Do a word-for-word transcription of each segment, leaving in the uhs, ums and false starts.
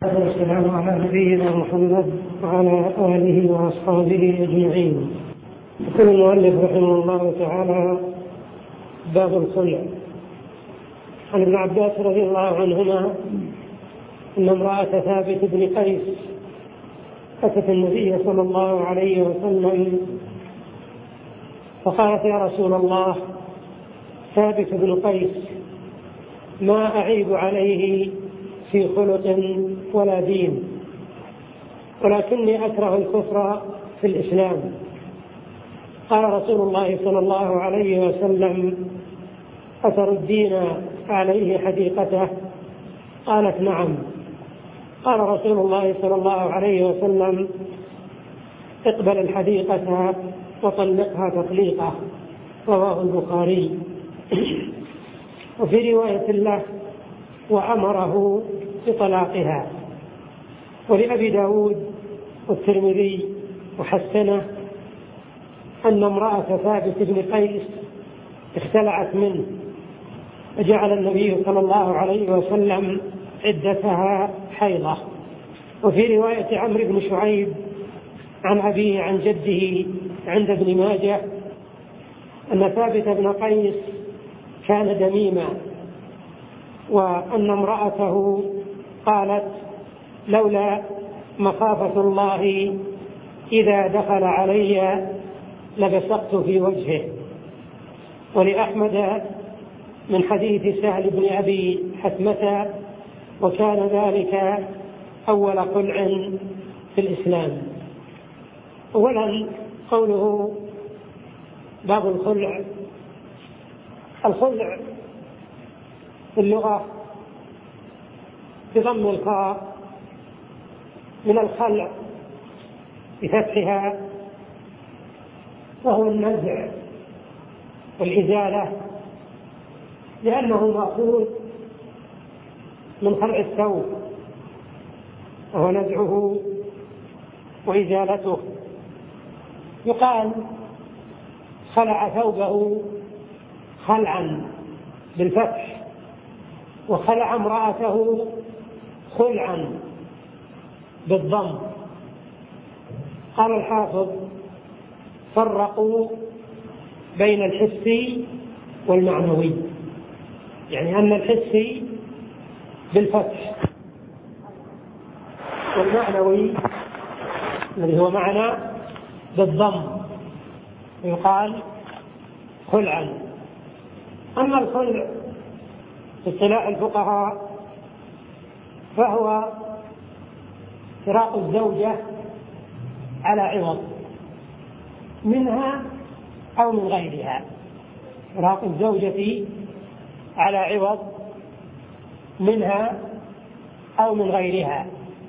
والسلام على نبينا محمد وعلى آله وأصحابه أجمعين. يقول المؤلف رحمه الله تعالى: باب الخلع. عن ابن عباس رضي الله عنهما أن امرأة ثابت بن قيس أتت النبي صلى الله عليه وسلم فقالت: يا رسول الله، ثابت بن قيس ما أعيب عليه في خلق ولا دين، ولكني أكره الكفر في الإسلام. قال رسول الله صلى الله عليه وسلم: أتردين عليه حديقته؟ قالت: نعم. قال رسول الله صلى الله عليه وسلم: اقبل الحديقة وطلقها تطليقة. رواه البخاري. وفي رواية له: وأمره بطلاقها. ولأبي داود والترمذي وحسنه أن امرأة ثابت بن قيس اختلعت منه، فجعل النبي صلى الله عليه وسلم عدتها حيضة. وفي رواية عمرو بن شعيب عن أبيه عن جده عند ابن ماجه أن ثابت بن قيس كان دميما، وأن امرأته قالت: لولا مخافة الله إذا دخل علي لبصقت في وجهه. ولأحمد من حديث سهل بن أبي حثمة: وكان ذلك أول خلع في الإسلام. أولا قوله باب الخلع. الخلع في اللغة بضم الخاء من الخلع بفتحها، وهو النزع والإزالة، لأنه مأخوذ من خلع الثوب وهو نزعه وإزالته. يقال: خلع ثوبه خلعا بالفتح، وخلع امرأته خلعا بالضم. قال الحافظ: فرقوا بين الحسي والمعنوي، يعني أن الحسي بالفتح، والمعنوي الذي هو معنى بالضم يقال خلعا. أما الخلع في اصطلاح الفقهاء فهو فراق الزوجة على عوض منها أو من غيرها، فراق الزوجة على عوض منها أو من غيرها.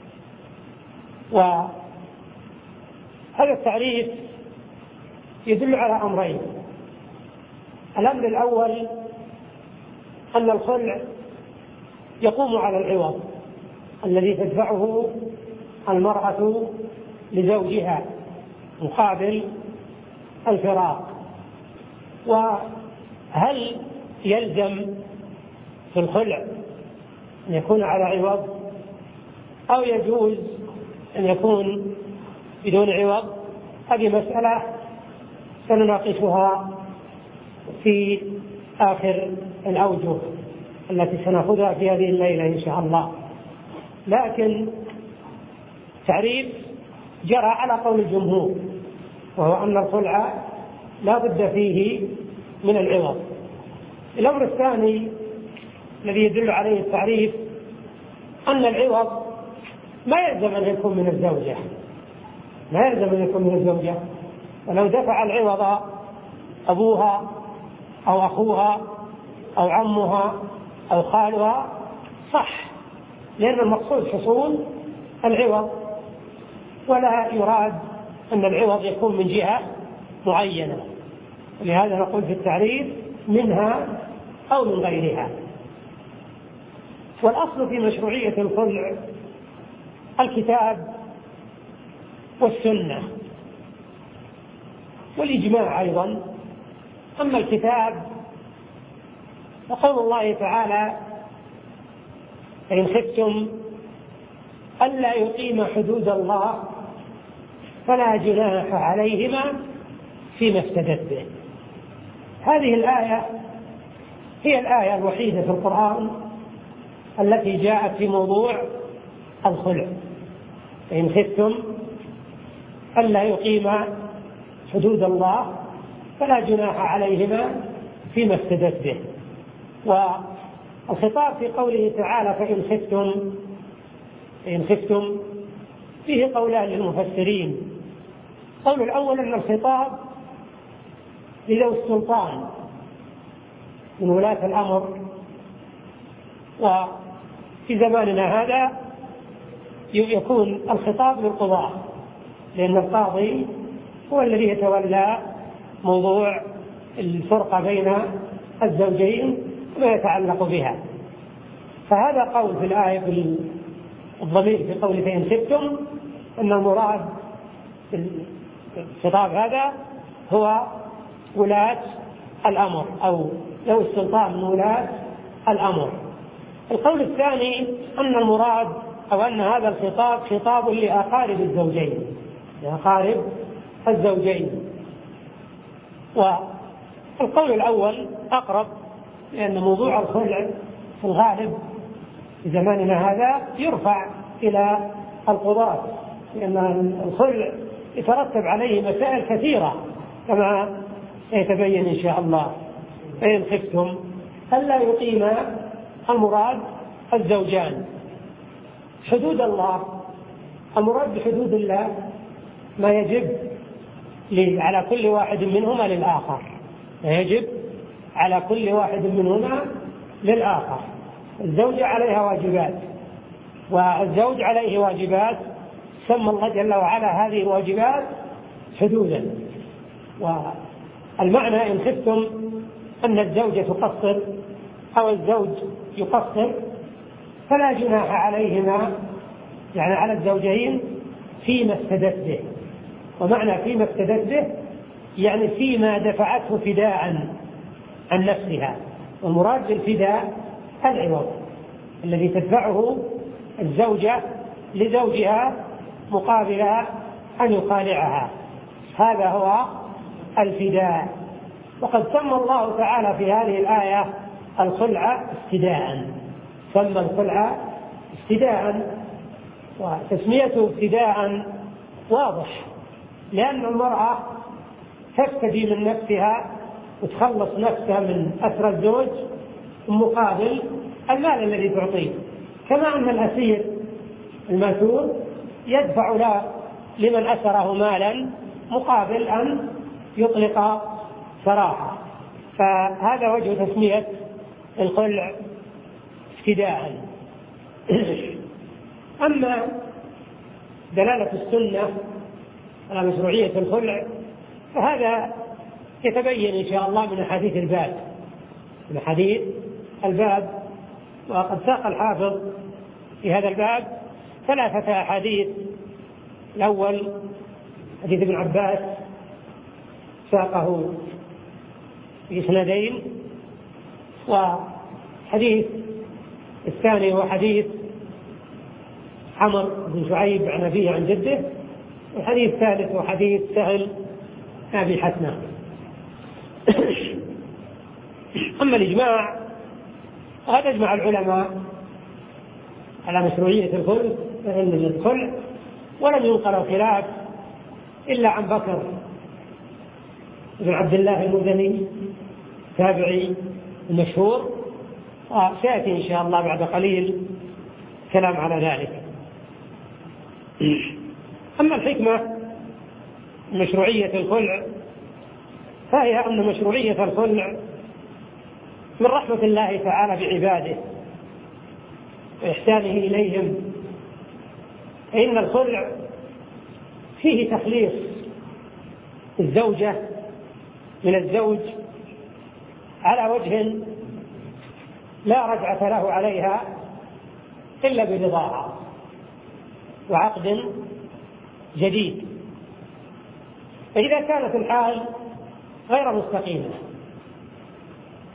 وهذا التعريف يدل على أمرين: الأمر الأول أن الخلع يقوم على العوض الذي تدفعه المرأة لزوجها مقابل الفراق. وهل يلزم في الخلع أن يكون على عوض أو يجوز أن يكون بدون عوض؟ هذه مسألة سنناقشها في آخر الأوجه التي سنأخذها في هذه الليلة إن شاء الله. لكن تعريف جرى على قول الجمهور، وهو أن الخلع لا بد فيه من العوض. الأمر الثاني الذي يدل عليه التعريف أن العوض ما يلزم أن يكون من الزوجة، ما يلزم أن يكون من الزوجة. ولو دفع العوض أبوها أو أخوها أو عمها أو خالها صح، لأن المقصود حصول العوض، ولا يراد أن العوض يكون من جهة معينة. ولهذا نقول في التعريف منها أو من غيرها. والأصل في مشروعية الخلع الكتاب والسنة والإجماع أيضا. أما الكتاب فقول الله تعالى: فإن خفتم ألا يقيم حدود الله فلا جناح عليهما فيما افتدت به. هذه الآية هي الآية الوحيدة في القرآن التي جاءت في موضوع الخلع. إن خفتم ألا يقيم حدود الله فلا جناح عليهما فيما افتدت به. والخطاب في قوله تعالى فإن خفتم فإن خفتم فيه قولان للمفسرين. القول الأول أن الخطاب لذوي السلطان من ولاة الأمر، وفي زماننا هذا يكون الخطاب للقضاة، لأن القاضي هو الذي يتولى موضوع الفرقة بين الزوجين وما يتعلق بها. فهذا قول في الآية في الضمير في قوله فإن خفتم أن المراد الخطاب هذا هو ولاة الأمر أو ذوي السلطان من ولاة الأمر. القول الثاني أن المراد أو أن هذا الخطاب خطاب لأقارب الزوجين لأقارب الزوجين. والقول الأول أقرب، لأن موضوع الخلع في الغالب في زماننا هذا يرفع إلى القضاة، لأن الخلع يترتب عليه مسائل كثيرة كما سيتبين إن شاء الله. فإن خفتم ألا يقيم المراد الزوجان حدود الله. المراد بحدود الله ما يجب على كل واحد منهما للآخر، ما يجب على كل واحد منهما للآخر. الزوجة عليها واجبات والزوج عليه واجبات، سمى الله جل وعلا هذه الواجبات حدودا. والمعنى إن خفتم أن الزوجة تقصر أو الزوج يقصر فلا جناح عليهما، يعني على الزوجين، فيما افتدت به. ومعنى فيما افتدت به يعني فيما دفعته فداء عن نفسها. والمراد بالفداء العوض الذي تدفعه الزوجة لزوجها مقابل أن يخالعها، هذا هو الفداء. وقد سمى الله تعالى في هذه الآية الخلع افتداء، سمى الخلع افتداء، وتسميته افتداء واضح، لأن المرأة تفتدي من نفسها وتخلص نفسها من أسر الزوج مقابل المال الذي تعطيه، كما أن الأسير المأثور يدفع له لمن أسره مالا مقابل أن يطلق سراحه. فهذا وجه تسمية الخلع افتداء. أما دلالة السنة على مشروعية الخلع فهذا يتبين إن شاء الله من أحاديث الباب من أحاديث الباب وقد ساق الحافظ في هذا الباب ثلاثة أحاديث. الأول حديث ابن عباس ساقه في إسنادين، وحديث الثاني هو حديث عمرو بن شعيب عن أبيه عن جده، والحديث الثالث هو حديث سهل أبي حسنة. أما الإجماع فقد أجمع العلماء على مشروعية الخلع، ولم ينقل الخلاف إلا عن بكر بن عبد الله المزني تابعي المشهور، وسيأتي إن شاء الله بعد قليل كلام على ذلك. أما الحكمة مشروعية الخلع فهي أن مشروعية الخلع من رحمة الله تعالى بعباده وإحسانه إليهم، فإن الخلع فيه تخليص الزوجة من الزوج على وجه لا رجعة له عليها إلا برضاها وعقد جديد. فإذا كانت الحال غير مستقيمة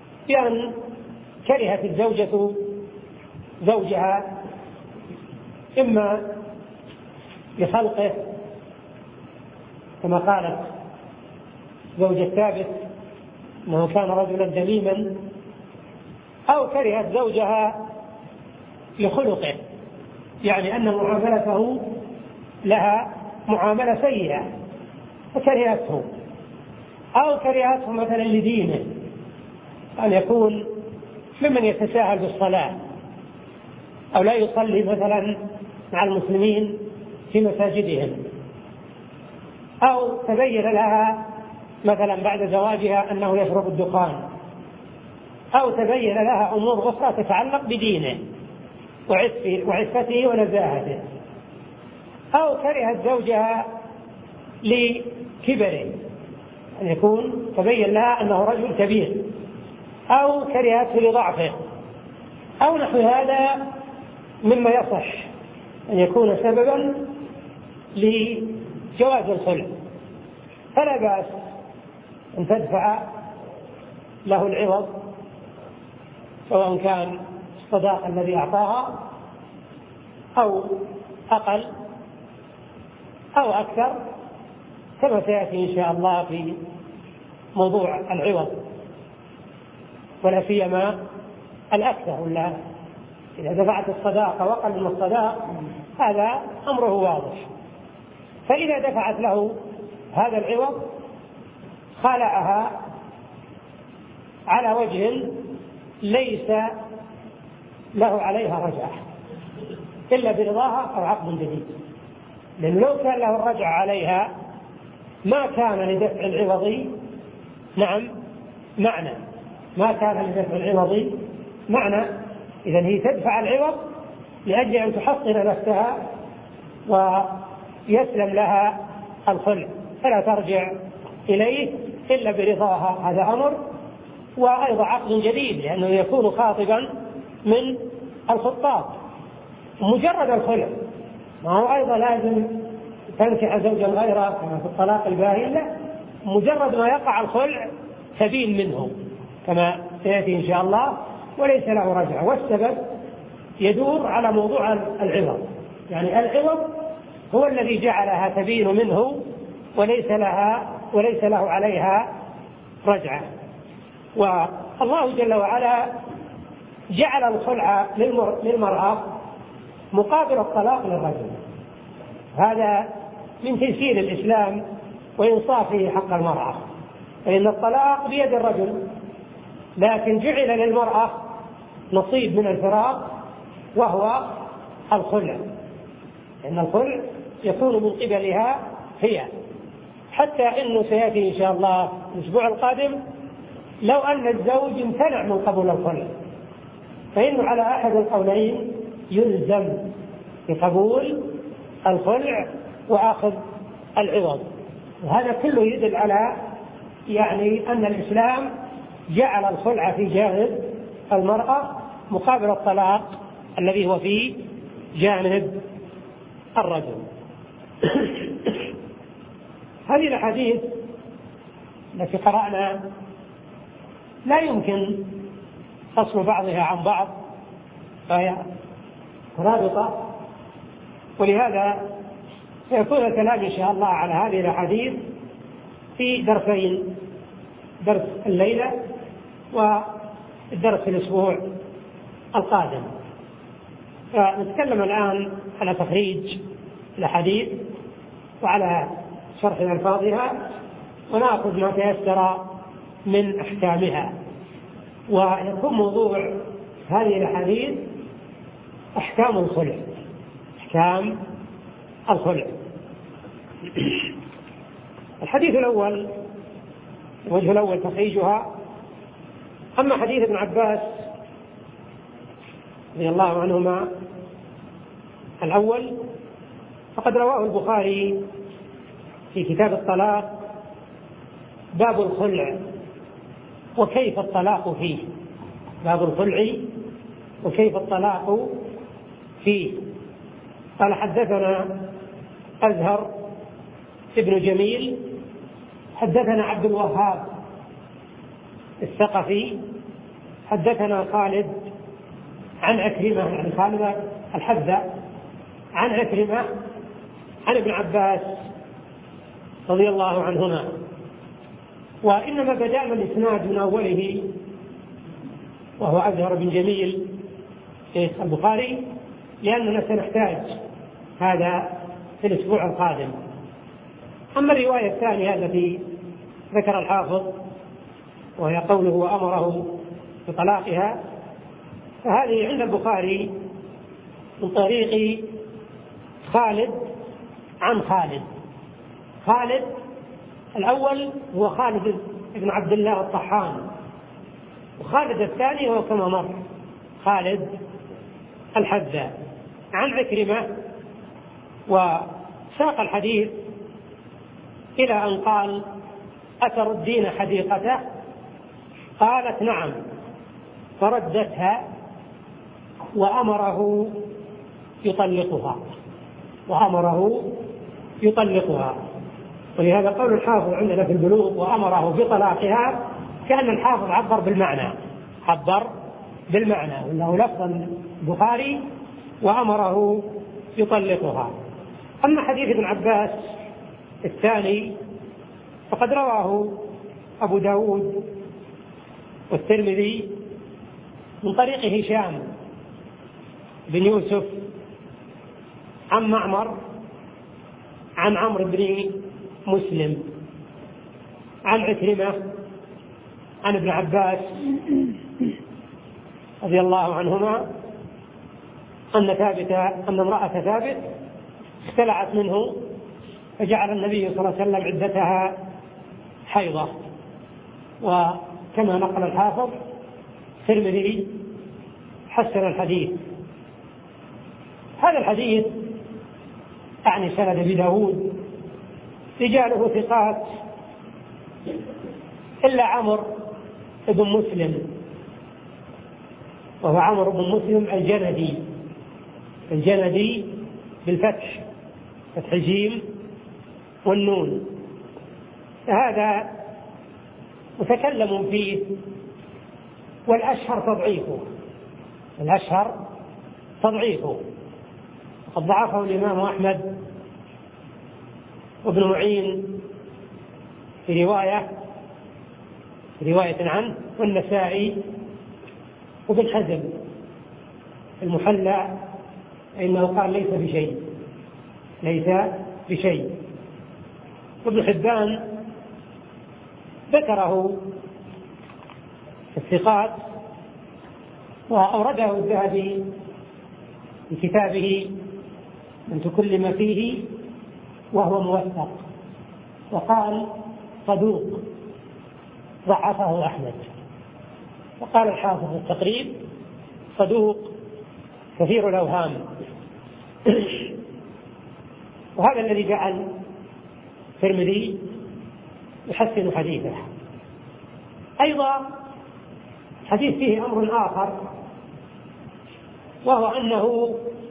بأن كرهت الزوجة زوجها إما لخلقه كما قالت زوجة ثابت أنه كان رجلا دميما، أو كرهت زوجها لخلقه، يعني أن معاملته لها معاملة سيئة فكرهته، أو كرهته مثلا لدينه، أن يكون ممن يتساهل بالصلاة أو لا يصلي مثلا مع المسلمين في مساجدهم، أو تبين لها مثلا بعد زواجها أنه يشرب الدخان، أو تبين لها أمور أخرى تتعلق بدينه وعفته ونزاهته، أو كرهت زوجها لكبره، أن يكون تبين لها أنه رجل كبير، أو كرهته لضعفه، أو نحو هذا مما يصح أن يكون سببا لجواز الخلع، فلا بأس أن تدفع له العوض سواء كان الصداق الذي أعطاها أو أقل أو أكثر، كما سيأتي إن شاء الله في موضوع العوض، ولا سيما الأكثر، ولا إذا دفعت الصداقة وأقل من الصداق هذا أمره واضح. فإذا دفعت له هذا العوض خلعها على وجه ليس له عليها رجعة إلا برضاها أو عقد جديد، لأن لو كان له الرجعة عليها ما كان لدفع العوض نعم معنى ما كان لدفع العوض معنى إذن هي تدفع العوض لأجل أن تحصن نفسها ويسلم لها الخلع، فلا ترجع إليه إلا برضاها، هذا أمر. وأيضا عقد جديد لأنه يكون خاطبا من الخطاب، مجرد الخلع ما هو أيضا لازم تنكح زوجا غيره كما في الطلاق الباين، لا، مجرد ما يقع الخلع تبين منه كما سيأتي إن شاء الله، وليس له رجعة. والسبب يدور على موضوع العوض، يعني العوض هو الذي جعلها تبين منه وليس لها وليس له عليها رجعة. والله جل وعلا جعل الخلع للمرأة مقابل الطلاق للرجل، هذا من تيسير الإسلام وإنصافه حق المرأة، فإن الطلاق بيد الرجل، لكن جعل للمرأة نصيب من الفراق وهو الخلع، لأن الخلع يكون من قبلها هي، حتى إنه سيأتي إن شاء الله الأسبوع القادم لو أن الزوج امتنع من قبول الخلع فإنه على أحد القولين يلزم بقبول الخلع وأخذ العوض. وهذا كله يدل على يعني أن الإسلام جعل الخلع في جانب المرأة مقابل الطلاق الذي هو في جانب الرجل. هذه الأحاديث التي قرأنا لا يمكن فصل بعضها عن بعض، فهي رابطة، ولهذا سيكون الكلام إن شاء الله على هذه الأحاديث في درسين، درس الليلة والدرس الأسبوع القادم. فنتكلم الآن على تخريج الأحاديث وعلى شرح ألفاظها، ونأخذ ما تيسر من أحكامها. ويكون موضوع هذه الأحاديث أحكام الخلع، أحكام الخلع. الحديث الأول، الوجه الأول تخريجها. أما حديث ابن عباس رضي الله عنهما الأول فقد رواه البخاري في كتاب الطلاق باب الخلع وكيف الطلاق فيه، باب الخلع وكيف الطلاق فيه. قال حدثنا أزهر ابن جميل حدثنا عبد الوهاب الثقفي حدثنا خالد عن عكرمة، عن خالد الحذاء عن عكرمة عن ابن عباس رضي الله عنهما. وإنما بدأنا الإسناد من أوله وهو أزهر بن جميل شيخ البخاري لأننا سنحتاج هذا في الأسبوع القادم. أما الرواية الثانية التي ذكر الحافظ وهي قوله وأمره بطلاقها، فهذه عند البخاري من طريق خالد عن خالد. خالد الأول هو خالد بن عبد الله الطحان، وخالد الثاني هو كما مر خالد الحذاء عن عكرمة. وساق الحديث إلى أن قال أتردين حديقته؟ قالت نعم، فردتها وأمره يطلقها وأمره يطلقها. ولهذا قول الحافظ عندنا في البلوغ وأمره بطلاقها كأن الحافظ عبر بالمعنى عبر بالمعنى وأنه لفظ البخاري وأمره يطلقها. أما حديث ابن عباس الثاني فقد رواه أبو داود والترمذي من طريق هشام بن يوسف عن معمر عن عمرو بن مسلم عن عكرمة عن ابن عباس رضي الله عنهما أن ثابت أن امرأة ثابت اختلعت منه فجعل النبي صلى الله عليه وسلم عدتها حيضة. وكما نقل الحافظ الترمذي حسن الحديث. هذا الحديث يعني سند أبي داود رجاله ثقات إلا عمرو بن مسلم، وهو عمرو بن مسلم الجندي الجندي بالفتح فتح الجيم والنون. هذا متكلم فيه والأشهر تضعيفه الأشهر تضعيفه وقد ضعفه الإمام أحمد وابن معين في رواية في رواية عنه والنسائي وابن حزم المحلى إنه قال ليس بشيء ليس بشيء. وابن حبان ذكره في الثقات وأورده الذهبي في كتابه من تكلم فيه وهو موثق، وقال صدوق ضعفه أحمد. وقال الحافظ التقريب صدوق كثير الأوهام. وهذا الذي جعل الترمذي يحسن حديثه. أيضا حديث فيه أمر آخر، وهو أنه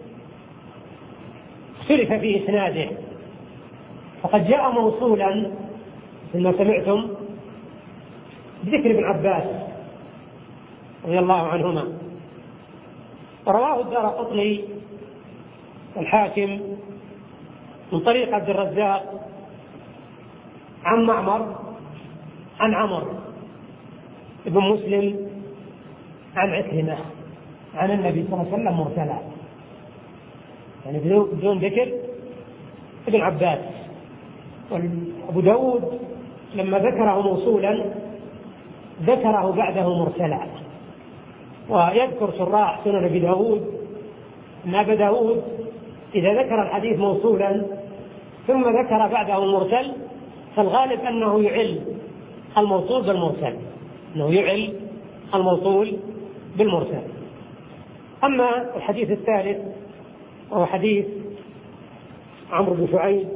اختلف في إسناده، فقد جاء موصولا مما سمعتم بذكر ابن عباس رضي الله عنهما، ورواه الدارقطني والحاكم من طريق عبد الرزاق عن معمر عن عمرو بن مسلم عن عكرمة عن النبي صلى الله عليه وسلم مرسلا، يعني بدون ذكر ابن عباس. وأبو داود لما ذكره موصولا ذكره بعده مرسلا. ويذكر شراح سنن أبي داود أن أبا داود إذا ذكر الحديث موصولا ثم ذكر بعده مرسل فالغالب أنه يعل الموصول بالمرسل أنه يعل الموصول بالمرسل. أما الحديث الثالث وهو حديث عمرو بن شعيب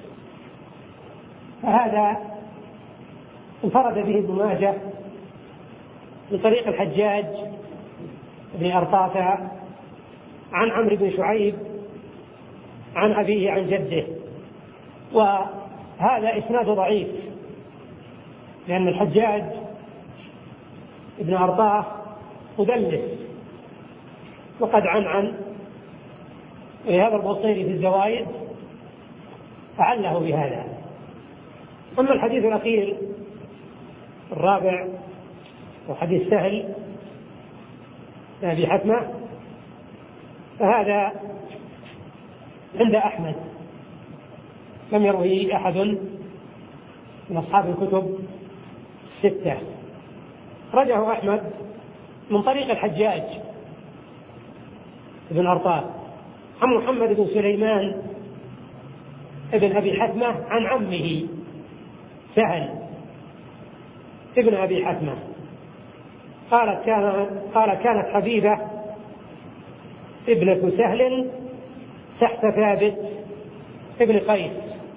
فهذا انفرد به ابن ماجه من طريق الحجاج بن أرطاة عن عمرو بن شعيب عن أبيه عن جده. وهذا إسناد ضعيف لأن الحجاج ابن أرطاة مدلس وقد عنعن ولهذا البوصيري في الزوائد فعله بهذا. أما الحديث الأخير الرابع وحديث سهل بن أبي حتمة فهذا عند أحمد لم يروه أحد من أصحاب الكتب الستة، رجعه أحمد من طريق الحجاج بن أرطاة عن محمد بن سليمان ابن أبي حتمة عن عمه سهل ابن أبي حتمة قالت كان قال كانت حبيبة ابنة سهل تحت ثابت ابن قيس،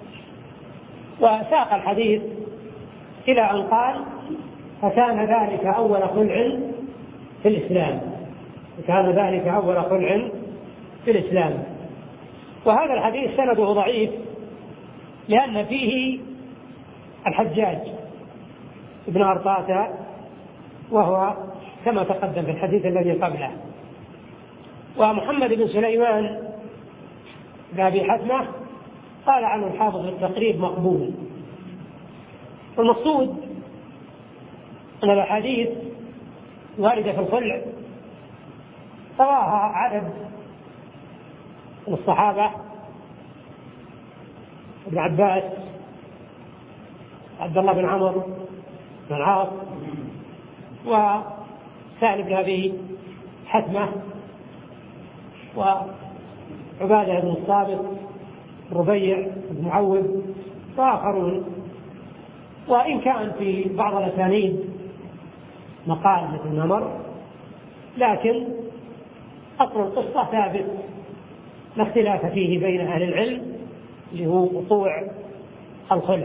وساق الحديث إلى أن قال فكان ذلك أول خلع في الإسلام كان ذلك أول خلع في الإسلام. وهذا الحديث سنده ضعيف لأن فيه الحجاج ابن أرطاة وهو كما تقدم في الحديث الذي قبله. ومحمد بن سليمان بن أبي حتمة قال عنه الحافظ التقريب مقبول. والمقصود أن الأحاديث واردة في الخلع رواها عدد من الصحابة ابن عباس عبد الله بن عمرو بن العاص وسهل بن أبي حتمة وعبادة بن الصامت ربيع بن معوذ وآخرون. وإن كان في بعض الأسانيد مقال مثل ما مر لكن أصل القصة ثابت لا اختلاف فيه بين أهل العلم اللي هو وقوع الخلع.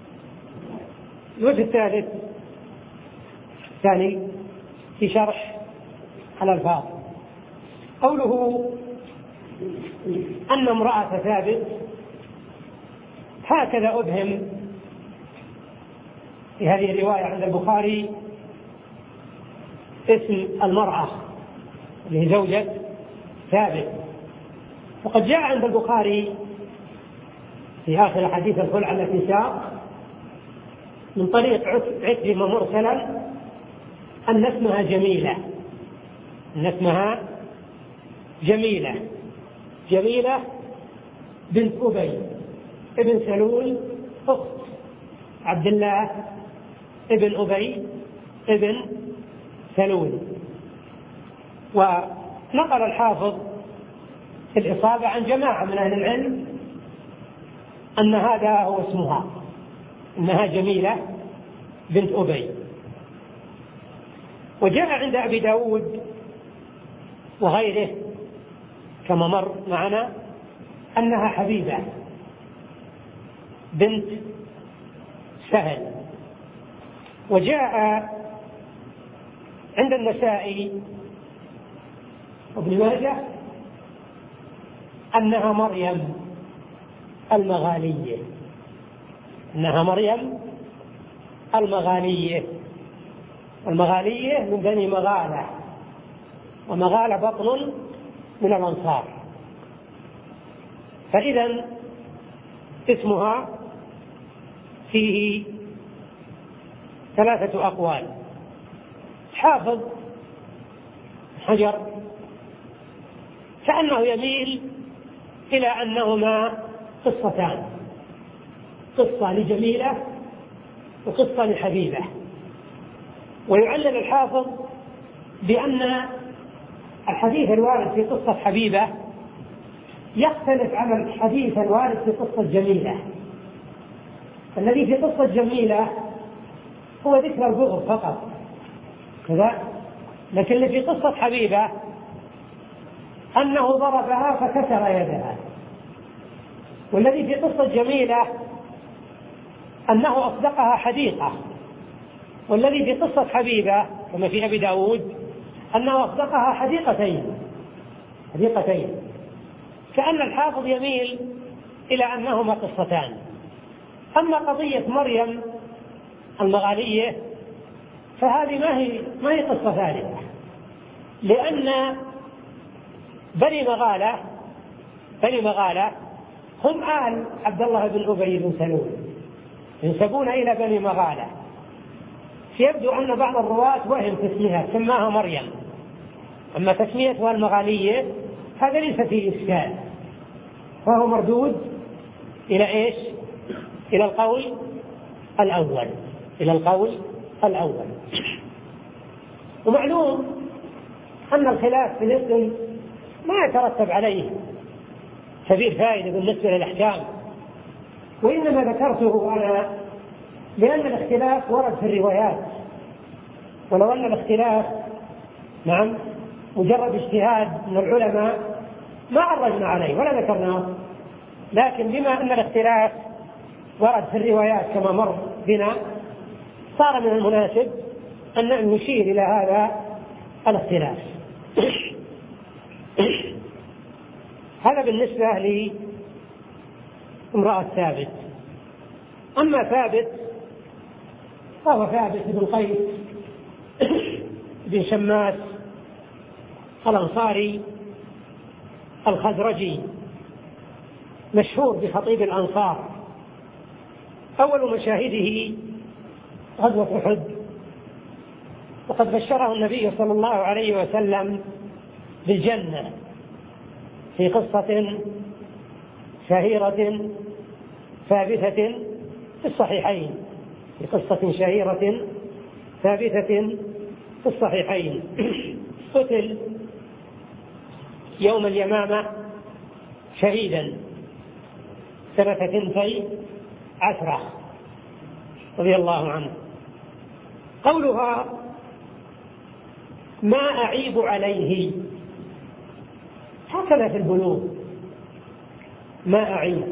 الوجه الثالث الثاني في شرح الألفاظ قوله أن امرأة ثابت هكذا أبهم في هذه الرواية عند البخاري اسم المرأة اللي هي زوجة ثابت. وقد جاء عند البخاري في آخر حديث الخلع التي ساق من طريق عكرمة مرسلا أن اسمها جميلة أن اسمها جميلة جميلة بنت أبي ابن سلول أخت عبد الله ابن أبي ابن سلول. ونقل الحافظ في الإصابة عن جماعة من أهل العلم أن هذا هو اسمها إنها جميلة بنت أبي. وجاء عند أبي داود وغيره كما مر معنا أنها حبيبة بنت سهل. وجاء عند النسائي وابن ماجه أنها مريم المغالية أنها مريم المغالية المغالية من بني مغالة ومغالة بطن من الأنصار. فإذا اسمها فيه ثلاثة أقوال. حافظ حجر كأنه يميل إلى أنهما قصتان قصة لجميلة وقصة لحبيبة. ويعلل الحافظ بأن الحديث الوارد في قصة حبيبة يختلف عن الحديث الوارد في قصة جميلة. الذي في قصة جميلة هو ذكر البغض فقط كذا، لكن اللي في قصة حبيبة أنه ضربها فكسر يدها. والذي في قصة جميلة أنه أصدقها حديقة. والذي في قصة حبيبة كما في أبي داود أنه أصدقها حديقتين حديقتين كأن الحافظ يميل إلى أنهما قصتان. أما قضية مريم المغالية فهذه ما هي ما هي قصة ثالثة، لأن بني مغالة بني مغالة هم آل عبد الله بن أبي بن سلول، ينسبون إلى بني مغالة. يبدو أن بعض الرواة وهم تسميها، سماها مريم، أما تسميتها المغالية هذا ليس فيه إشكال، فهو مردود إلى إيش؟ إلى القول الأول، إلى القول الأول. ومعلوم أن الخلاف في الاسم ما يترتب عليه كبير فائدة بالنسبة للأحكام، وإنما ذكرته أنا لأن الاختلاف ورد في الروايات، ولو أن الاختلاف نعم مجرد اجتهاد من العلماء ما عرجنا عليه ولا ذكرناه، لكن بما أن الاختلاف ورد في الروايات كما مر بنا صار من المناسب أن نشير إلى هذا الاختلاف. هذا بالنسبة لامرأة ثابت. أما ثابت فهو ثابت بن قيس بن شماس الأنصاري الخزرجي، مشهور بخطيب الأنصار، أول مشاهده غزوة أحد، وقد بشره النبي صلى الله عليه وسلم بالجنة في قصة شهيرة ثابتة في الصحيحين، في قصة شهيرة ثابتة في الصحيحين. قتل يوم اليمامة شهيدا سنة اثنتي عشرة رضي الله عنه. قولها ما أعيب عليه هكذا في البلوغ، ما أعيب،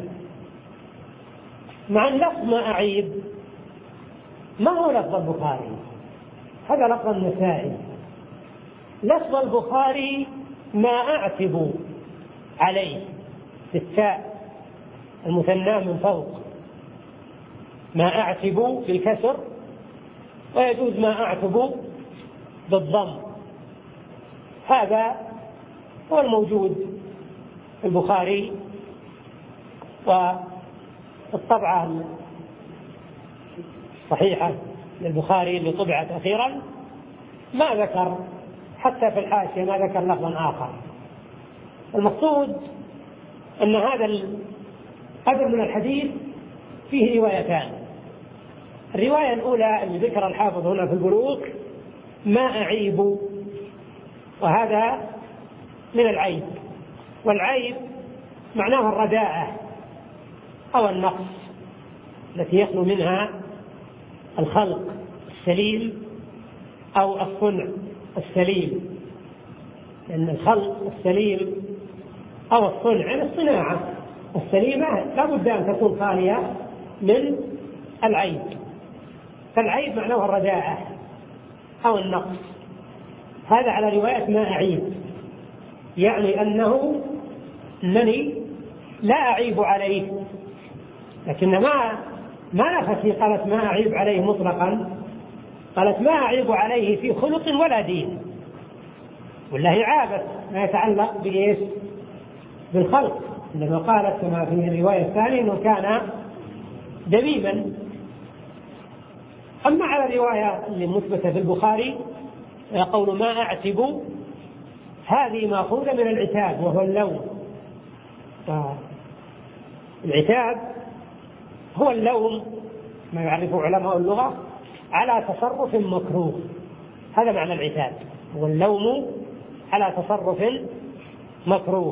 مع اللفظ ما أعيب ما هو لفظ البخاري، هذا لفظ النسائي. لفظ البخاري ما أعتب عليه بالتاء المثنى من فوق، ما أعتب بالكسر، ويجوز ما أعتب بالضم. هذا هو الموجود في البخاري، والطبعة الصحيحة للبخاري اللي طبعت أخيرا ما ذكر، حتى في الحاشية ما ذكر لفظا آخر. المقصود أن هذا القدر من الحديث فيه روايتان. الرواية الأولى اللي ذكر الحافظ هنا في البلوغ ما أعيب، وهذا من العيب، والعيب معناه الرداءة أو النقص التي يخلو منها الخلق السليم أو الصنع السليم، لأن الخلق السليم أو الصنع يعني الصناعة السليمة لا بد أن تكون خالية من العيب، فالعيب معناه الرداءة أو النقص. هذا على رواية ما أعيب، يعني أنه أنني لا أعيب عليه، لكن ما ما نفسي قالت ما أعيب عليه مطلقا، قالت ما أعيب عليه في خلق ولا دين، والله عابت ما يتعلق بإيش؟ بالخلق، إنما قالت كما في الرواية الثانية أنه كان دميما. أما على الرواية المثبتة في البخاري قول ما أعتب هذه مأخوذة من العتاب وهو اللوم. العتاب هو اللوم ما يعرفه علماء اللغة على تصرف مكروه، هذا معنى العتاب، هو اللوم على تصرف مكروه.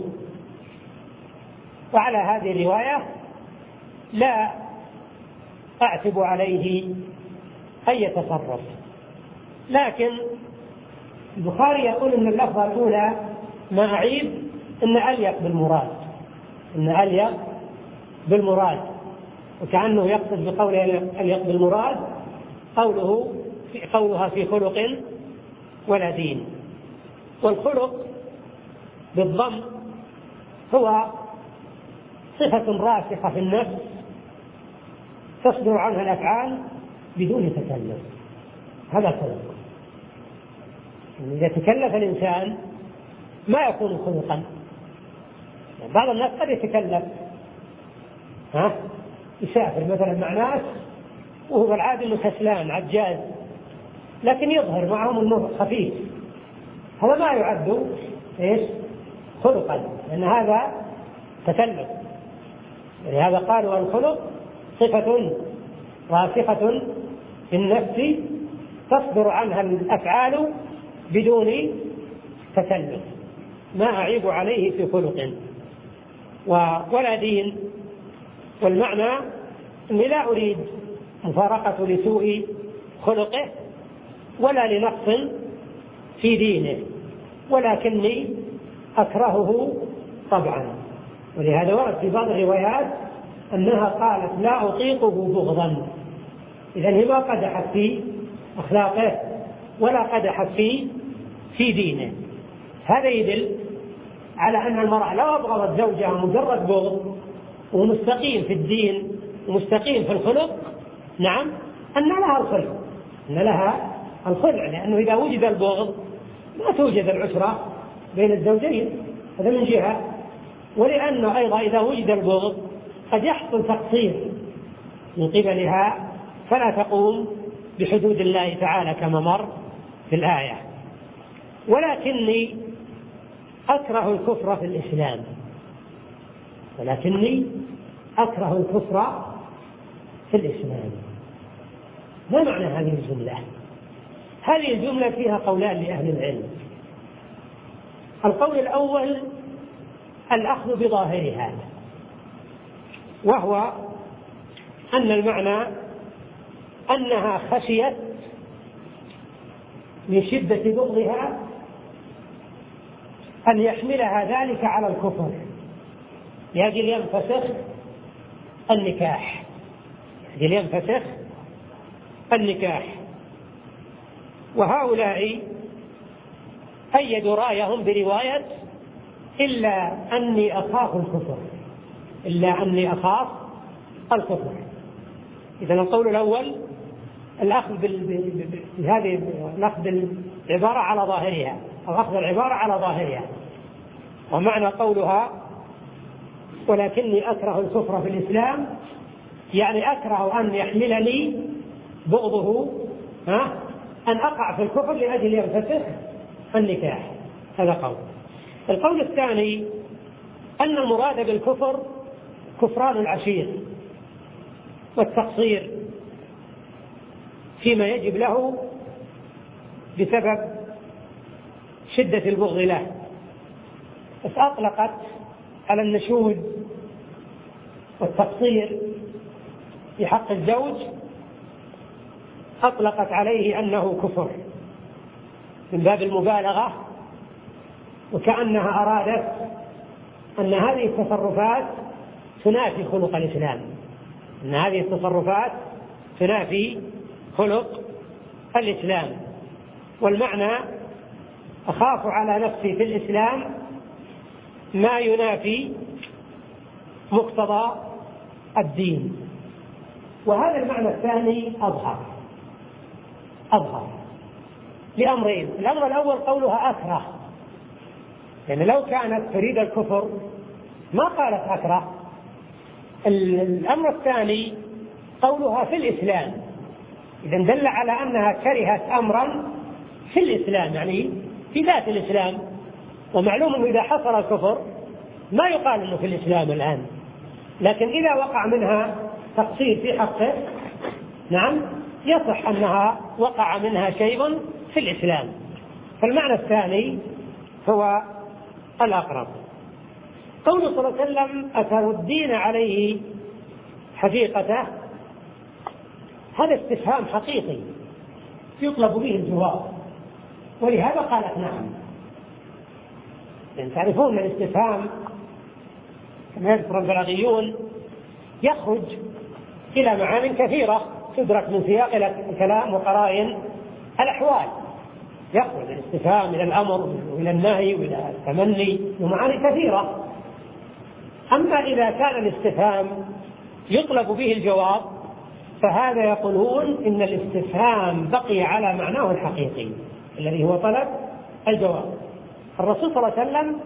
وعلى هذه الرواية لا أعتب عليه أي تصرف، لكن البخاري يقول أن اللفظة الأولى ما أعيب أن أليق بالمراد، أن أليق بالمراد، وكأنه يقصد بقوله أليق بالمراد قوله في قولها في خلق ولا دين. والخلق بالضم هو صفة راسخة في النفس تصدر عنها الأفعال بدون تكلف، هذا الخلق. إذا تكلف الإنسان ما يكون خلقا، بعض الناس قد يتكلم ها يسافر مثلا مع ناس وهو بالعادة انه كسلان عجاز، لكن يظهر معهم انه خفيف، هذا ما يعد ايش؟ خلقا، لان هذا تكلف. ولهذا قالوا الخلق صفة راسخة في النفس تصدر عنها الافعال بدون تكلف، ما اعيب عليه في خلق ولا دين. والمعنى اني لا اريد مفارقة لسوء خلقه ولا لنقص في دينه، ولكني أكرهه طبعا. ولهذا ورد في بعض الروايات أنها قالت لا أطيقه بغضا، إذن هي ما قدحت في أخلاقه ولا قدحت في في دينه. هذا يدل على أن المرأة لو أبغضت زوجها مجرد بغض ومستقيم في الدين ومستقيم في الخلق، نعم أن لها الخلع، أن لها الخلع، لأنه إذا وجد البغض ما توجد العشرة بين الزوجين، هذا من جهة. ولأنه أيضا إذا وجد البغض قد يحصل تقصير من قبلها فلا تقوم بحدود الله تعالى كما مر في الآية. ولكني أكره الكفر في الإسلام، ولكني أكره الكفر في الإسلام. ما معنى هذه الجملة؟ هذه الجملة فيها قولان لأهل العلم. القول الأول الأخذ بظاهرها، وهو أن المعنى أنها خشيت من شدة بغضها أن يحملها ذلك على الكفر لأجل ينفسخ النكاح، لأجل ينفسخ النكاح. وهؤلاء أيدوا رأيهم برواية إلا أني أخاف الكفر، إلا أني أخاف الكفر. إذن القول الأول الأخذ بهذه الأخذ العبارة على ظاهرها، أو أخذ العبارة على ظاهرها. ومعنى قولها ولكني أكره الكفر في الإسلام يعني أكره أن يحملني بغضه ها أن أقع في الكفر لأجل ينفسخ النكاح. هذا قول. القول الثاني أن المراد بالكفر كفران العشير والتقصير فيما يجب له بسبب شدة البغض له، فأطلقت على النشوذ والتقصير في حق الزوج، أطلقت عليه أنه كفر من باب المبالغة، وكأنها أرادت أن هذه التصرفات تنافي خلق الإسلام، أن هذه التصرفات تنافي خلق الإسلام. والمعنى أخاف على نفسي في الإسلام ما ينافي مقتضى الدين. وهذا المعنى الثاني أظهر أظهر لأمرين. الأمر الأول قولها أكره، يعني لو كانت تريد الكفر ما قالت أكره. الأمر الثاني قولها في الإسلام، إذن دل على أنها كرهت أمرا في الإسلام، يعني في ذات الإسلام. ومعلوم أنه إذا حصل الكفر ما يقال أنه في الإسلام الآن، لكن إذا وقع منها تقصير في حقه نعم يصح أنها وقع منها شيء في الإسلام. فالمعنى الثاني هو الأقرب. قوله صلى الله عليه وسلم أتردين عليه حقيقته، هذا استفهام حقيقي يطلب به الجواب، ولهذا قالت نعم. يعني تعرفون الاستفهام كما يذكر البلاغيون يخرج إلى معان كثيرة تدرك من سياق الكلام وقرائن الأحوال. يخرج الاستفهام إلى الأمر وإلى النهي وإلى التمني ومعاني كثيرة. أما إذا كان الاستفهام يطلب به الجواب فهذا يقولون إن الاستفهام بقي على معناه الحقيقي الذي هو طلب الجواب. الرسول صلى الله عليه وسلم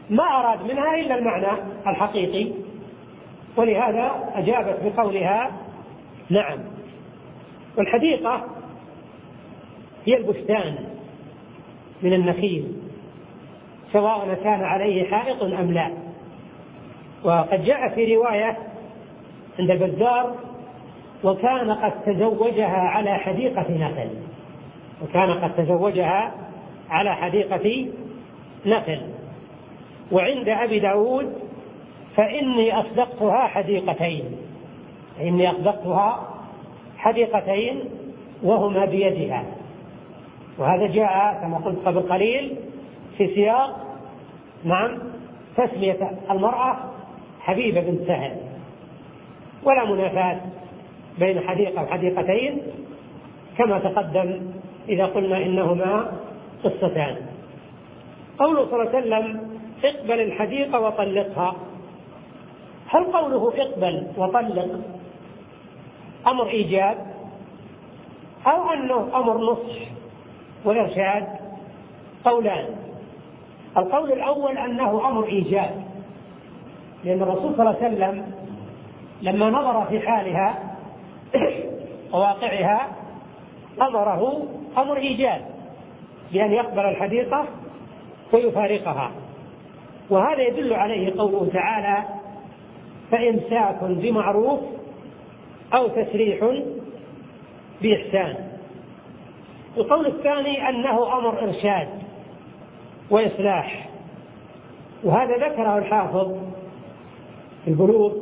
ما أراد منها إلا المعنى الحقيقي، ولهذا أجابت بقولها نعم. والحديقة هي البستان من النخيل سواء كان عليه حائط أم لا. وقد جاء في رواية عند البزار وكان قد تزوجها على حديقة نخل، وكان قد تزوجها على حديقة نخل. وعند أبي داود فإني أصدقتها حديقتين، إني أصدقتها حديقتين وهما بيدها. وهذا جاء كما قلت قبل قليل في سياق نعم تسمية المرأة حبيبة بنت سهل، ولا منافاة بين حديقة وحديقتين كما تقدم إذا قلنا إنهما قصتان. قوله صلى الله عليه وسلم اقبل الحديقة وطلقها، هل قوله اقبل وطلق أمر إيجاب أو أنه أمر نصح وإرشاد؟ قولان. القول الأول أنه أمر إيجاب، لأن الرسول صلى الله عليه وسلم لما نظر في حالها وواقعها أمره أمر إيجاب بأن يقبل الحديقة ويفارقها. وهذا يدل عليه قوله تعالى فإمساك بمعروف أو تسريح بإحسان. القول الثاني أنه أمر إرشاد وإصلاح، وهذا ذكره الحافظ في البلوغ،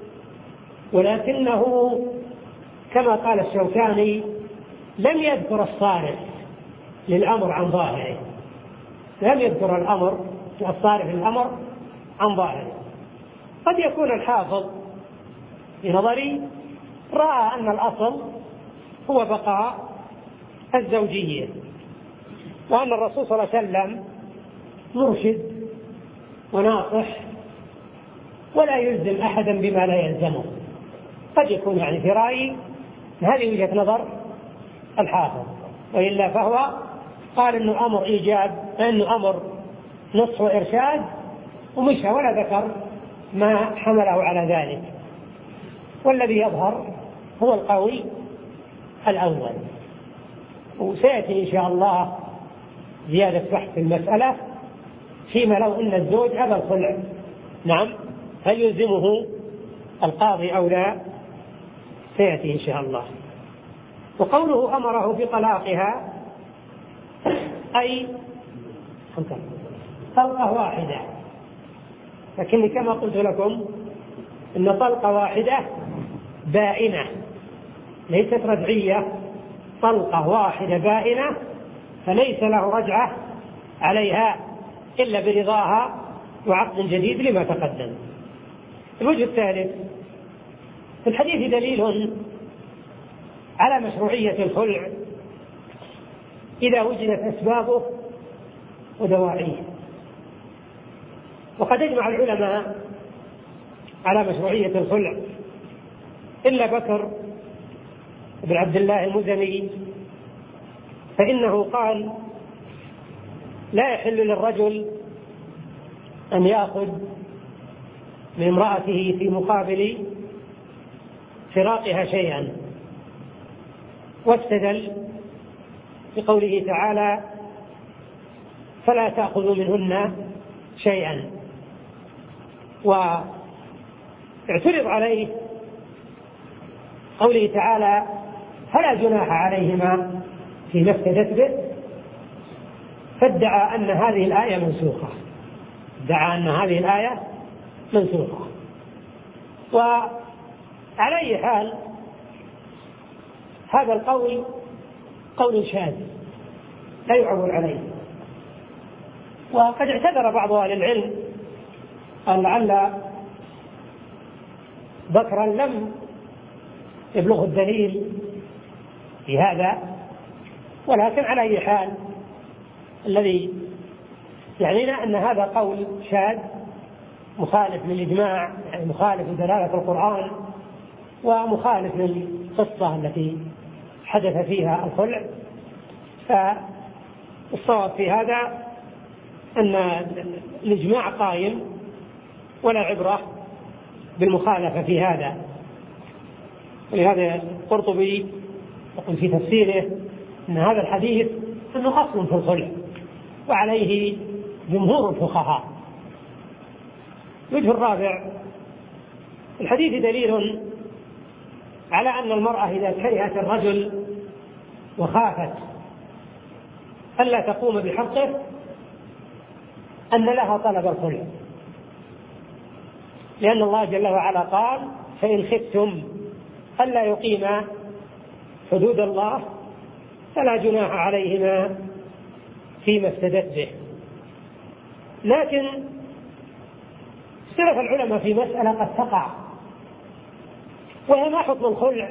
ولكنه كما قال الشوكاني لم يذكر الصارف للأمر عن ظاهره، لم يذكر الأمر الصارف للأمر عن ظاهره. قد يكون الحافظ في نظري رأى أن الأصل هو بقاء الزوجية، وأن الرسول صلى الله عليه وسلم مرشد وناصح ولا يلزم أحدا بما لا يلزمه. قد يكون يعني في رأيي هذه وجهة نظر الحافظ، وإلا فهو قال أنه أمر إيجاب، أنه أمر نصح وإرشاد ومشى ولا ذكر ما حمله على ذلك. والذي يظهر هو القول الأول. وسيأتي إن شاء الله زيادة بحث في المسألة فيما لو أن الزوج أبى الخلع، نعم هل يلزمه القاضي أو لا؟ سيأتي إن شاء الله. وقوله أمره بطلاقها أي طلقة واحدة، لكني كما قلت لكم إن طلقة واحدة بائنة ليست رجعية، طلقة واحدة بائنة فليس له رجعة عليها إلا برضاها وعقد جديد لما تقدم. الوجه الثالث في الحديث دليل على مشروعية الخلع إذا وجدت أسبابه ودواعيه. وقد اجمع العلماء على مشروعية الخلع إلا بكر بن عبد الله المزني، فإنه قال لا يحل للرجل أن يأخذ من امرأته في مقابل فراقها شيئا، واستدل بقوله تعالى فلا تأخذوا منهن شيئا. واعترض عليه قوله تعالى فلا جناح عليهما فيما افتدت به، فادعى أن هذه الآية منسوخة، ادعى أن هذه الآية منسوخة. وعلى أي حال هذا القول قول شاذ لا يعول عليه. وقد اعتذر بعض أهل العلم أن لعل بكرا لم يبلغ الدليل في هذا، ولكن على أي حال الذي يعنينا أن هذا قول شاذ مخالف للإجماع، يعني مخالف لدلالة القرآن ومخالف للقصة التي حدث فيها الخلع. فالصواب في هذا أن الإجماع قائم ولا عبرة بالمخالفة في هذا. ولهذا القرطبي يقول في تفسيره أن هذا الحديث أنه أصل في الخلع، وعليه جمهور الفقهاء. الوجه الرابع: الحديث دليل على أن المرأة إذا كرهت الرجل وخافت ألا تقوم بحقه أن لها طلب الخلع، لأن الله جل وعلا قال: فإن خفتم ألا يقيما حدود الله فلا جناح عليهما فيما افتدت به. لكن اختلف العلماء في مسألة قد تقع، وهي ما حكم الخلع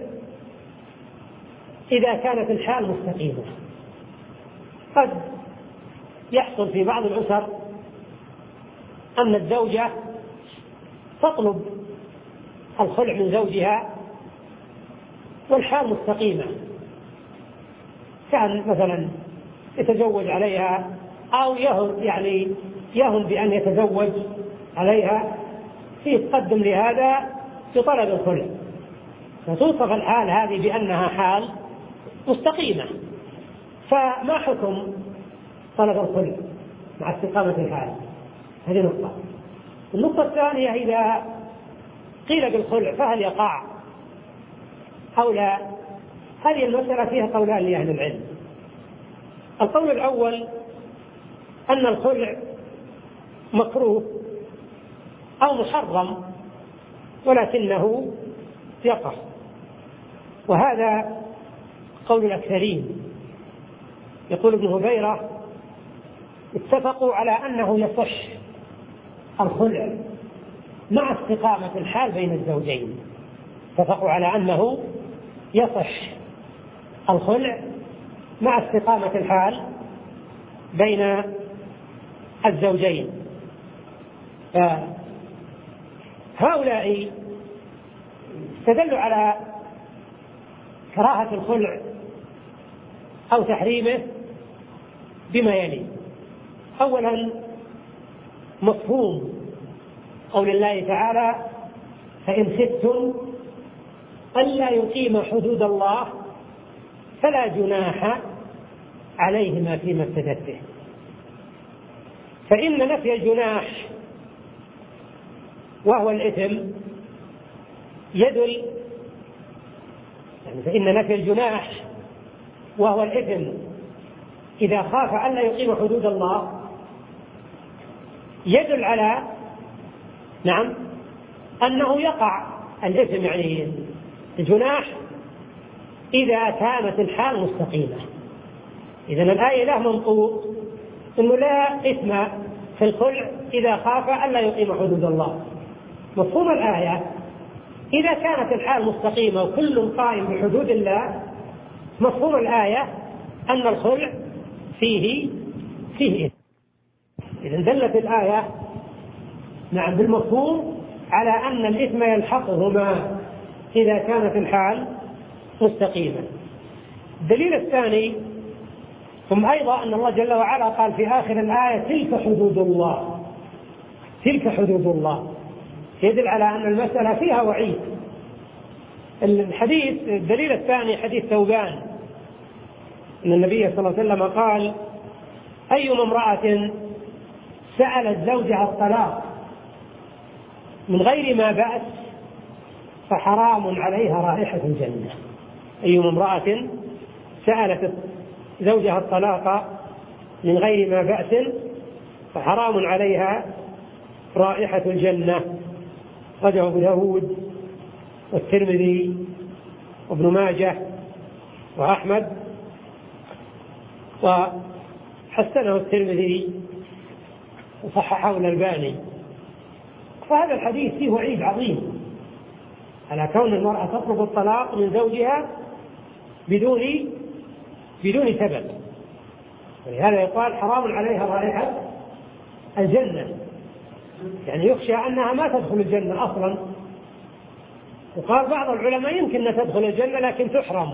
إذا كانت الحال مستقيمة. قد يحصل في بعض الأسر أن الزوجة تطلب الخلع من زوجها والحال مستقيمة، كان مثلا يتزوج عليها أو يهن يعني يهن بأن يتزوج عليها، فيتقدم لهذا بطلب الخلع، فتوصف الحال هذه بأنها حال مستقيمة. فما حكم طلب الخلع مع استقامة الحال؟ هذه نقطة. النقطة الثانية: إذا قيل بالخلع فهل يقع أو لا؟ هذه المسألة فيها قولان لأهل العلم. القول الأول أن الخلع مكروه أو محرم ولكنه يقع، وهذا قول الأكثرين. يقول ابن هبيرة: اتفقوا على أنه يصح الخلع مع استقامة الحال بين الزوجين. اتفقوا على أنه يصح الخلع مع استقامة الحال بين الزوجين. هؤلاء استدلوا على كراهة الخلع أو تحريمه بما يلي: أولا مفهوم قول الله تعالى: فإن خفتم ألا يقيم حدود الله فلا جناح عليهما فيما افتدت به. فإن نفي الجناح وهو الإثم يدل يعني فإن نفي الجناح وهو الإثم إذا خاف ألا يقيم حدود الله يدل على نعم أنه يقع الإثم يعني الجناح إذا كانت الحال مستقيمة. إذن الآية له منطوق أنه لا إثم في الخلع إذا خاف ألا يقيم حدود الله. مفهوم الآية: إذا كانت الحال مستقيمة وكل قائم بحدود الله، مفهوم الآية أن الخلع فيه فيه إثم. إذن دلت الآية نعم بالمفهوم على أن الإثم يلحقهما إذا كانت الحال مستقيمة. الدليل الثاني: ثم أيضا أن الله جل وعلا قال في آخر الآية: تلك حدود الله. تلك حدود الله يدل على أن المسألة فيها وعيد. الحديث الدليل الثاني حديث ثوبان أن النبي صلى الله عليه وسلم قال: أيما امرأة سألت زوجها الطلاق من غير ما بأس فحرام عليها رائحة الجنة. أيما امرأة سألت زوجها الطلاق من غير ما بأس فحرام عليها رائحة الجنة. أخرجه أبو داود والترمذي وابن ماجه وأحمد، وحسنه الترمذي وصححه الألباني. فهذا الحديث فيه وعيد عظيم على كون المرأة تطلب الطلاق من زوجها بدون بدون سبب، ولهذا يقال حرام عليها رائحة الجنة، يعني يخشى أنها ما تدخل الجنة أصلا. وقال بعض العلماء يمكن أن تدخل الجنة لكن تحرم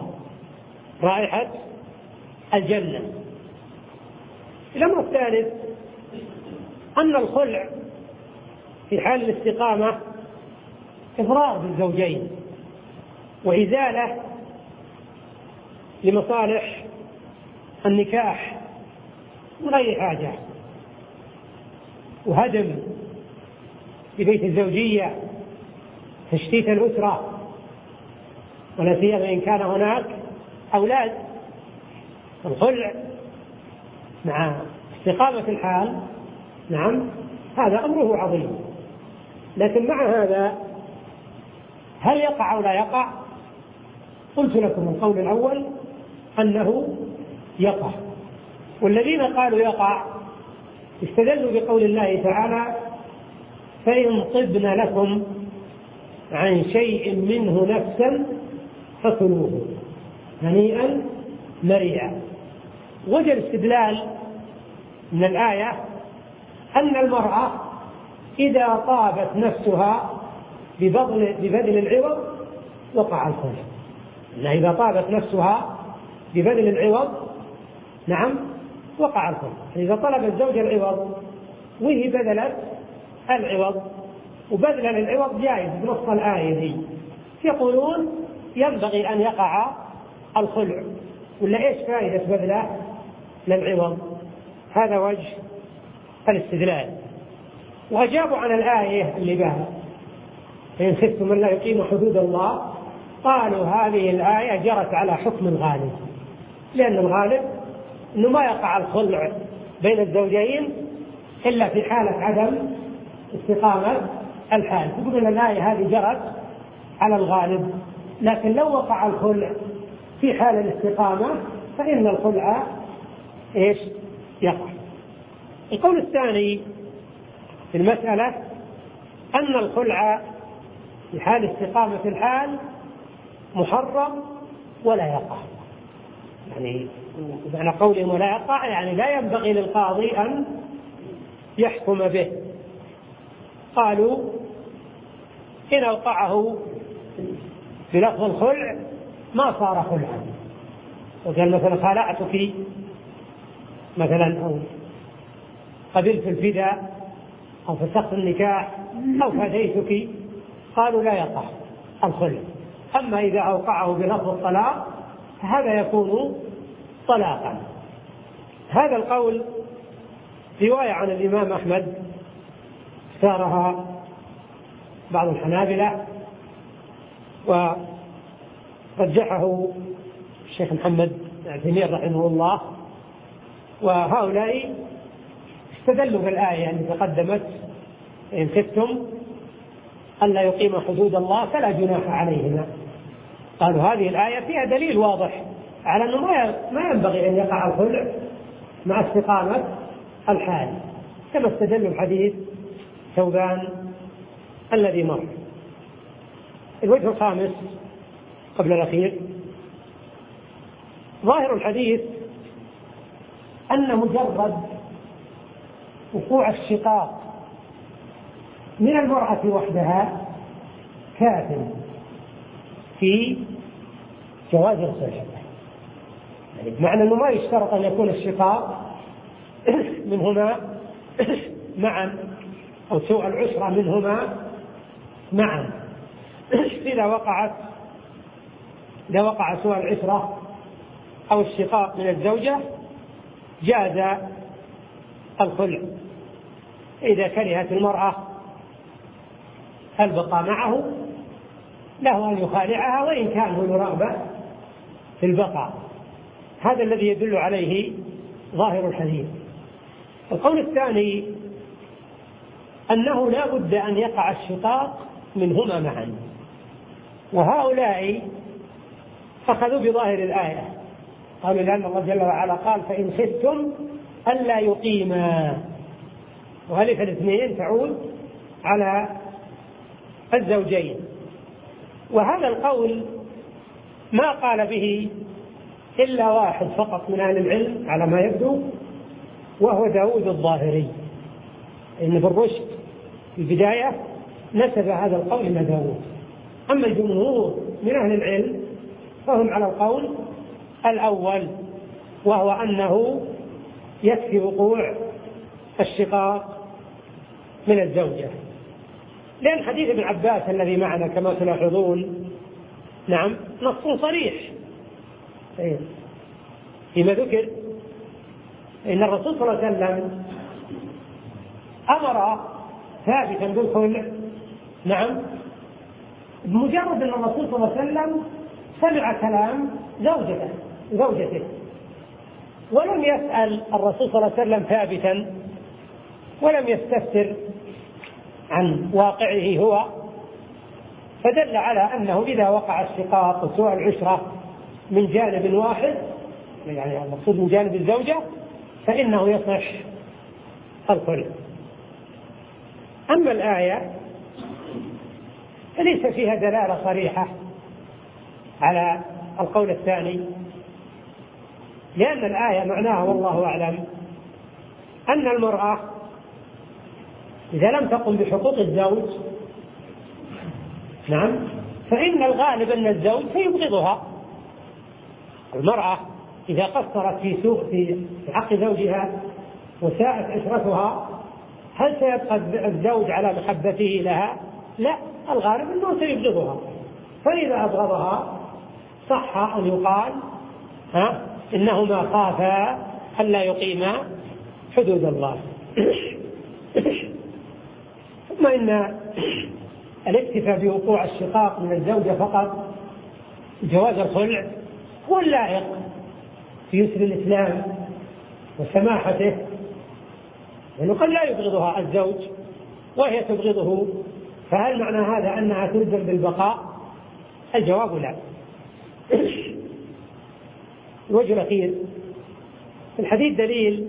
رائحة الجنة. الأمر الثالث أن الخلع في حال الاستقامة إضرار بالزوجين وإزالة لمصالح النكاح من غير حاجة، وهدم لبيت الزوجية، تشتيت الأسرة، ولا سيما إن كان هناك أولاد. الخلع مع استقامة الحال نعم هذا أمره عظيم، لكن مع هذا هل يقع أو لا يقع؟ قلت لكم القول الأول أنه يقع، والذين قالوا يقع استدلوا بقول الله تعالى: فإن طبن لكم عن شيء منه نفسا فكلوه هنيئا مريئا. وجه الاستدلال من الآية أن المرأة إذا طابت نفسها ببذل, ببذل العوض وقع الخلع. أنها إذا طابت نفسها ببذل العوض نعم وقع الخلع. إذا طلب الزوج العوض وهي بذلت العوض، وبذل العوض جائز بنص الآية دي، يقولون ينبغي أن يقع الخلع، ولا إيش فائدة بذله للعوض؟ هذا وجه الاستدلال. وأجابوا عن الآية اللي بها: فإن خفتم من لا يقيم حدود الله، قالوا هذه الآية جرت على حكم الغالب، لأن الغالب أنه ما يقع الخلع بين الزوجين إلا في حالة عدم استقامة الحال. تقول أن الآية هذه جرت على الغالب، لكن لو وقع الخلع في حال الاستقامة فإن الخلع إيش يقع. القول الثاني في المسألة أن الخلع في حال استقامة الحال محرم ولا يقع. يعني معنى قولهم ولا يقع يعني لا ينبغي للقاضي أن يحكم به. قالوا إن أوقعه بلفظ الخلع ما صار خلعا، وقال مثلا خالعتك مثلا، أو قبلت الفداء، أو فسخت النكاح، أو فديتك، قالوا لا يقع الخلع. أما إذا أوقعه بلفظ الطلاق فهذا يكون طلاقا. هذا القول رواية عن الإمام أحمد اختارها بعض الحنابلة ورجحه الشيخ محمد بن عثيمين رحمه الله، وهؤلاء استدلوا بالآية التي تقدمت: إن خفتم ألا يقيم حدود الله فلا جناح عليهما. قالوا هذه الآية فيها دليل واضح على أنه ما ينبغي أن يقع الخلع مع استقامة الحال، كما استدلوا بحديث ثوبان الذي مر. الوجه الخامس قبل الأخير: ظاهر الحديث أن مجرد وقوع الشقاق من المرأة وحدها كاف في جواز الخلع. يعني بمعنى أنه ما يشترط أن يكون الشقاق منهما معا أو سوء العشرة منهما معا. إذا وقعت إذا وقع سوء العشرة أو الشقاق من الزوجة جاز الخلع. إذا كرهت المرأة البقاء معه له أن يخالعها وإن كان له رغبة في البقاء. هذا الذي يدل عليه ظاهر الحديث. القول الثاني أنه لا بد أن يقع الشقاق منهما معا، وهؤلاء أخذوا بظاهر الآية، قالوا لأن الله جل وعلا قال: فإن خفتم ألا يقيما، وهذه الاثنين تعود على الزوجين. وهذا القول ما قال به إلا واحد فقط من أهل العلم على ما يبدو، وهو داود الظاهري. إن ابن رشد في البداية نسب هذا القول إلى داود. أما الجمهور من أهل العلم فهم على القول الأول، وهو أنه يكفي وقوع الشقاق من الزوجة، لأن حديث ابن عباس الذي معنا كما تلاحظون نعم نص صريح فيما ذكر إن الرسول صلى الله عليه وسلم أمر ثابتا بالخلع نعم بمجرد أن الرسول صلى الله عليه وسلم سمع كلام زوجته زوجته ولم يسأل الرسول صلى الله عليه وسلم ثابتا ولم يستفسر عن واقعه هو، فدل على أنه إذا وقع الشقاق وسوء العشرة من جانب واحد يعني المقصود من جانب الزوجة فإنه يصح الخلع. أما الآية فليس فيها دلالة صريحة على القول الثاني، لأن الآية معناها والله أعلم أن المرأة إذا لم تقم بحقوق الزوج نعم فإن الغالب أن الزوج سيبغضها. المرأة إذا قصرت في سوء في حق زوجها وساءت عشرتها هل سيبقى الزوج على محبته لها؟ لا، الغالب أنه سيبغضها، فإذا أبغضها صح أن يقال ها إنهما خافا ألا يقيما حدود الله. ثم إن الاكتفاء بوقوع الشقاق من الزوجة فقط جواز الخلع هو اللائق في يسر الإسلام وسماحته، لأنه قد لا يبغضها الزوج وهي تبغضه، فهل معنى هذا أنها تلزم بالبقاء؟ الجواب لا. الوجه الأخير في الحديث دليل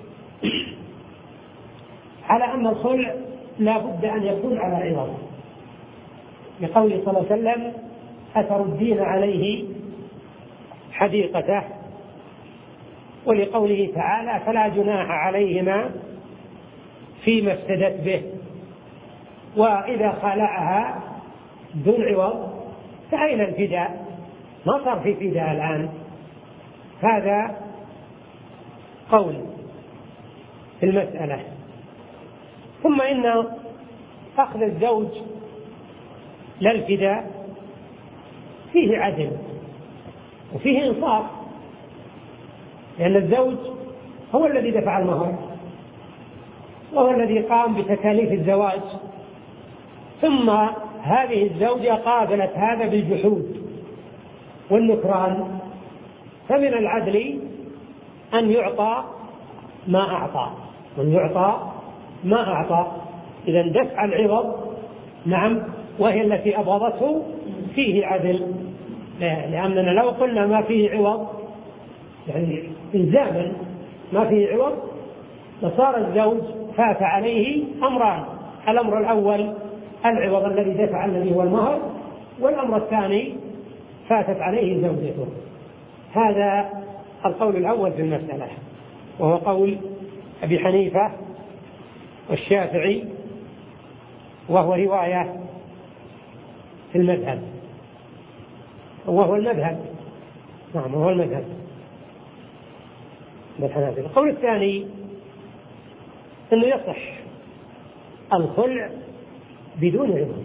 على أن الخلع لا بد أن يكون على عوض، لقوله صلى الله عليه وسلم أتردين عليه حديقته، ولقوله تعالى فلا جناح عليهما فيما افتدت به، وإذا خلعها دون عوض فأين الفداء؟ ما صار في فداء الآن. هذا قول في المسألة. ثم إن أخذ الزوج للفداء فيه عدل وفيه إنصاف، لأن الزوج هو الذي دفع المهر وهو الذي قام بتكاليف الزواج، ثم هذه الزوجة قابلت هذا بالجحود والنكران، فمن العدل أن يعطى ما أعطى من يعطى ما أعطى. إذا دفع العوض نعم وهي التي أبغضته فيه عدل، لأننا لو قلنا ما فيه عوض يعني إلزاما ما فيه عوض لصار الزوج فات عليه أمران: الأمر الأول العوض الذي دفع الذي هو المهر، والأمر الثاني فاتت عليه زوجته. هذا القول الأول في المسألة، وهو قول أبي حنيفة والشافعي، وهو رواية في المذهب وهو المذهب نعم وهو المذهب بالحنابلة. القول الثاني أنه يصح الخلع بدون عوض،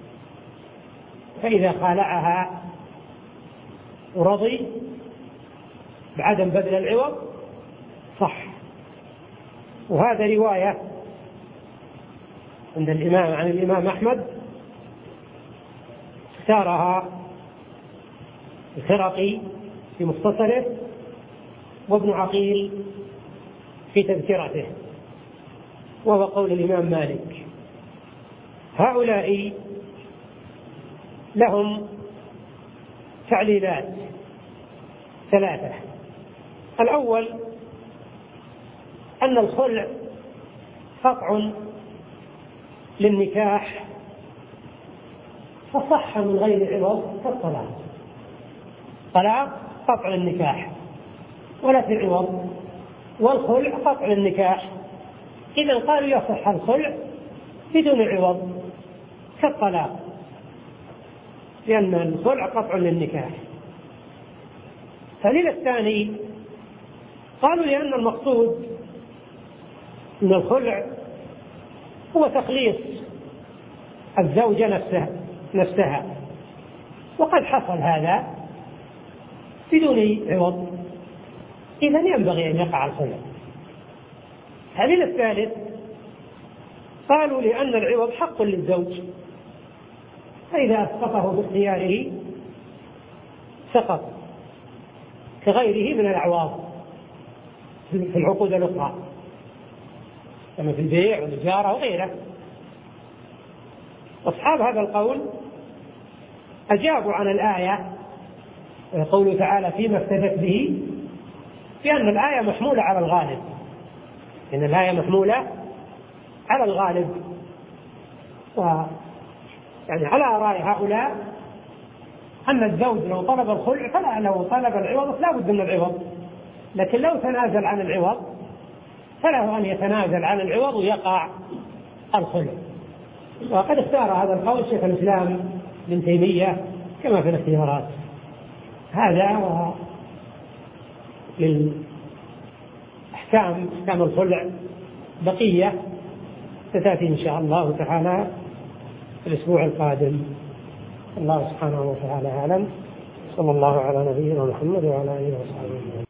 فإذا خالعها ورضي بعدم بذل العوض صح. وهذا رواية عند الإمام عن الإمام أحمد اختارها الخرقي في مختصره وابن عقيل في تذكرته، وهو قول الإمام مالك. هؤلاء لهم تعليلات ثلاثة. الأول أن الخلع قطع للنكاح فصح من غير عوض كالطلاق. طلاق قطع للنكاح ولا في عوض، والخلع قطع للنكاح، إذا قالوا يصح الخلع بدون عوض كالطلاق، لأن الخلع قطع للنكاح. الدليل الثاني قالوا لأن المقصود من الخلع هو تخليص الزوجة نفسها, نفسها وقد حصل هذا بدون عوض، إذن ينبغي أن يقع الخلع. الدليل الثالث قالوا لأن العوض حق للزوج، فإذا أسقطه باختياره سقط كغيره من الأعواض في العقود الأخرى كما في البيع والإجارة وغيره. أصحاب هذا القول أجابوا عن الآية قوله تعالى فيما افتدت به بأن الآية محمولة على الغالب، إن الآية محمولة على الغالب، و يعني على آراء هؤلاء أن الزوج لو طلب الخلع فلا، لو طلب العوض لا بد من العوض، لكن لو تنازل عن العوض فله أن يتنازل عن العوض ويقع الخلع. وقد اختار هذا القول شيخ الإسلام ابن تيمية كما في الاختيارات. هذا و للأحكام أحكام الخلع بقية ستأتي إن شاء الله تعالى في الأسبوع القادم. الله سبحانه وتعالى أعلم. صلى الله على نبينا محمد وعلى آله وصحبه.